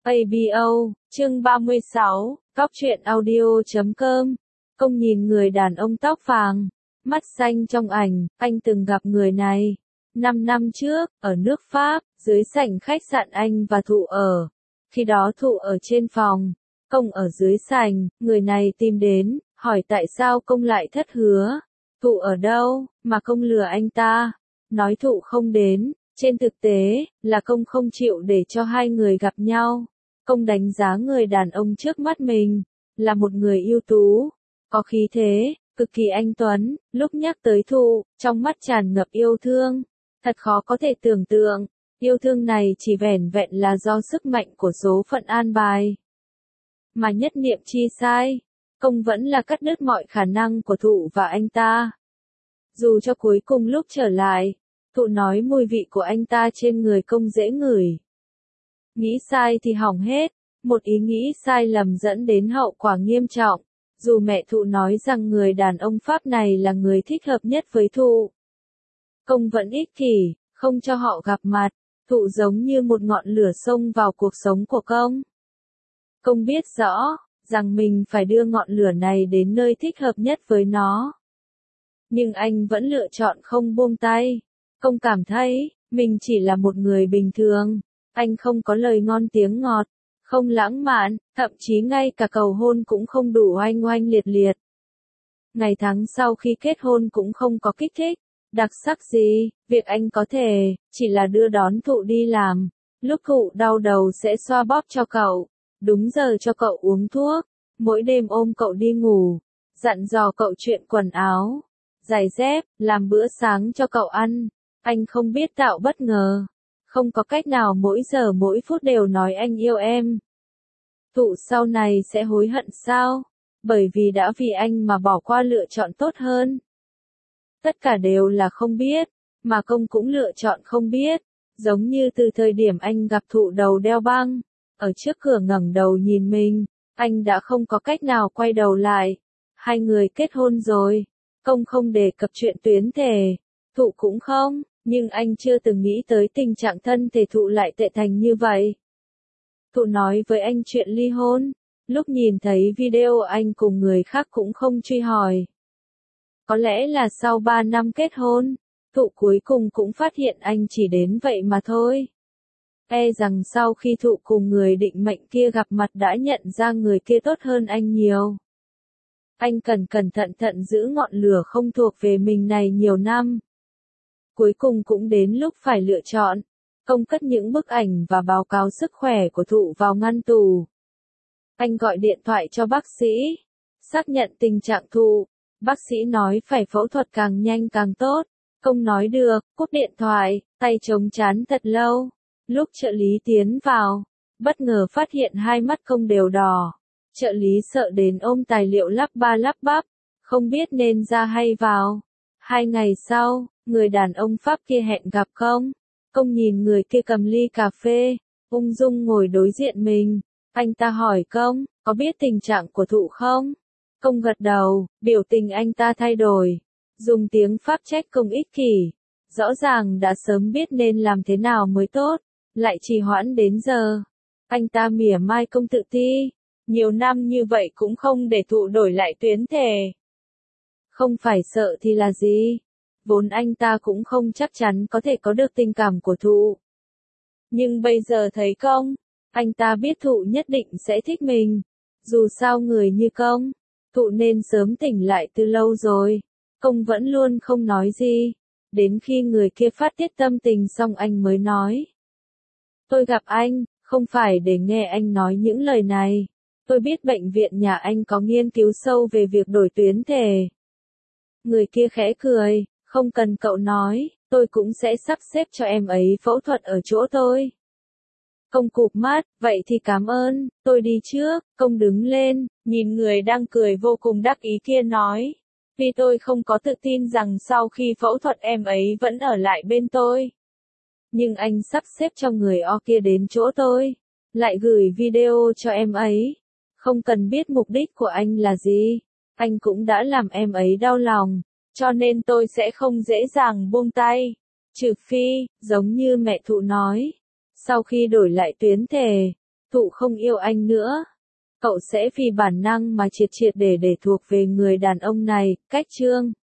ABO, chương 36, Cóc truyện audio.com. Công nhìn người đàn ông tóc vàng, mắt xanh trong ảnh, anh từng gặp người này. 5 năm trước, ở nước Pháp, dưới sảnh khách sạn anh và Thụ ở. Khi đó Thụ ở trên phòng, Công ở dưới sảnh, người này tìm đến, hỏi tại sao Công lại thất hứa. Thụ ở đâu, mà Công lừa anh ta. Nói Thụ không đến, trên thực tế, là Công không chịu để cho hai người gặp nhau. Công đánh giá người đàn ông trước mắt mình, là một người ưu tú, có khí thế, cực kỳ anh tuấn, lúc nhắc tới Thụ, trong mắt tràn ngập yêu thương. Thật khó có thể tưởng tượng, yêu thương này chỉ vẻn vẹn là do sức mạnh của số phận an bài. Mà nhất niệm chi sai, Công vẫn là cắt đứt mọi khả năng của Thụ và anh ta. Dù cho cuối cùng lúc trở lại, Thụ nói mùi vị của anh ta trên người Công dễ ngửi. Nghĩ sai thì hỏng hết, một ý nghĩ sai lầm dẫn đến hậu quả nghiêm trọng. Dù mẹ Thụ nói rằng người đàn ông Pháp này là người thích hợp nhất với Thụ, Công vẫn ích kỷ, không cho họ gặp mặt. Thụ giống như một ngọn lửa xông vào cuộc sống của Công. Công biết rõ, rằng mình phải đưa ngọn lửa này đến nơi thích hợp nhất với nó. Nhưng anh vẫn lựa chọn không buông tay. Công cảm thấy, mình chỉ là một người bình thường. Anh không có lời ngon tiếng ngọt, không lãng mạn, thậm chí ngay cả cầu hôn cũng không đủ oanh oanh liệt liệt. Ngày tháng sau khi kết hôn cũng không có kích thích, đặc sắc gì, việc anh có thể, chỉ là đưa đón Thụ đi làm. Lúc Thụ đau đầu sẽ xoa bóp cho cậu, đúng giờ cho cậu uống thuốc, mỗi đêm ôm cậu đi ngủ, dặn dò cậu chuyện quần áo, giày dép, làm bữa sáng cho cậu ăn. Anh không biết tạo bất ngờ. Không có cách nào mỗi giờ mỗi phút đều nói anh yêu em. Thụ sau này sẽ hối hận sao? Bởi vì đã vì anh mà bỏ qua lựa chọn tốt hơn. Tất cả đều là không biết, mà Công cũng lựa chọn không biết. Giống như từ thời điểm anh gặp Thụ đầu đeo băng, ở trước cửa ngẩng đầu nhìn mình, anh đã không có cách nào quay đầu lại. Hai người kết hôn rồi, Công không đề cập chuyện tuyến thể, Thụ cũng không. Nhưng anh chưa từng nghĩ tới tình trạng thân thể Thụ lại tệ thành như vậy. Thụ nói với anh chuyện ly hôn, lúc nhìn thấy video anh cùng người khác cũng không truy hỏi. Có lẽ là sau 3 năm kết hôn, Thụ cuối cùng cũng phát hiện anh chỉ đến vậy mà thôi. Rằng sau khi Thụ cùng người định mệnh kia gặp mặt đã nhận ra người kia tốt hơn anh nhiều. Anh cần cẩn thận giữ ngọn lửa không thuộc về mình này nhiều năm. Cuối cùng cũng đến lúc phải lựa chọn. Công cất những bức ảnh và báo cáo sức khỏe của Thụ vào ngăn tủ. Anh gọi điện thoại cho bác sĩ, xác nhận tình trạng Thụ. Bác sĩ nói phải phẫu thuật càng nhanh càng tốt. Công nói được, cúp điện thoại, tay chống trán thật lâu. Lúc trợ lý tiến vào, bất ngờ phát hiện hai mắt Công đều đỏ. Trợ lý sợ đến ôm tài liệu lắp ba lắp bắp, không biết nên ra hay vào. 2 ngày sau, người đàn ông Pháp kia hẹn gặp Công. Công nhìn người kia cầm ly cà phê, ung dung ngồi đối diện mình. Anh ta hỏi Công, có biết tình trạng của Thụ không? Công gật đầu, biểu tình anh ta thay đổi. Dùng tiếng Pháp trách Công ích kỷ. Rõ ràng đã sớm biết nên làm thế nào mới tốt, lại trì hoãn đến giờ. Anh ta mỉa mai Công tự ti. Nhiều năm như vậy cũng không để Thụ đổi lại tuyến thể. Không phải sợ thì là gì? Vốn anh ta cũng không chắc chắn có thể có được tình cảm của Thụ. Nhưng bây giờ thấy Công, anh ta biết Thụ nhất định sẽ thích mình. Dù sao người như Công, Thụ nên sớm tỉnh lại từ lâu rồi. Công vẫn luôn không nói gì. Đến khi người kia phát tiết tâm tình xong anh mới nói. Tôi gặp anh, không phải để nghe anh nói những lời này. Tôi biết bệnh viện nhà anh có nghiên cứu sâu về việc đổi tuyến thể. Người kia khẽ cười. Không cần cậu nói, tôi cũng sẽ sắp xếp cho em ấy phẫu thuật ở chỗ tôi. Công cụp mắt, vậy thì cảm ơn, tôi đi trước. Công đứng lên, nhìn người đang cười vô cùng đắc ý kia nói. Vì tôi không có tự tin rằng sau khi phẫu thuật em ấy vẫn ở lại bên tôi. Nhưng anh sắp xếp cho người O kia đến chỗ tôi, lại gửi video cho em ấy. Không cần biết mục đích của anh là gì, anh cũng đã làm em ấy đau lòng. Cho nên tôi sẽ không dễ dàng buông tay. Trừ phi, giống như mẹ Thụ nói, sau khi đổi lại tuyến thể, Thụ không yêu anh nữa. Cậu sẽ vì bản năng mà triệt triệt để thuộc về người đàn ông này. Cách chương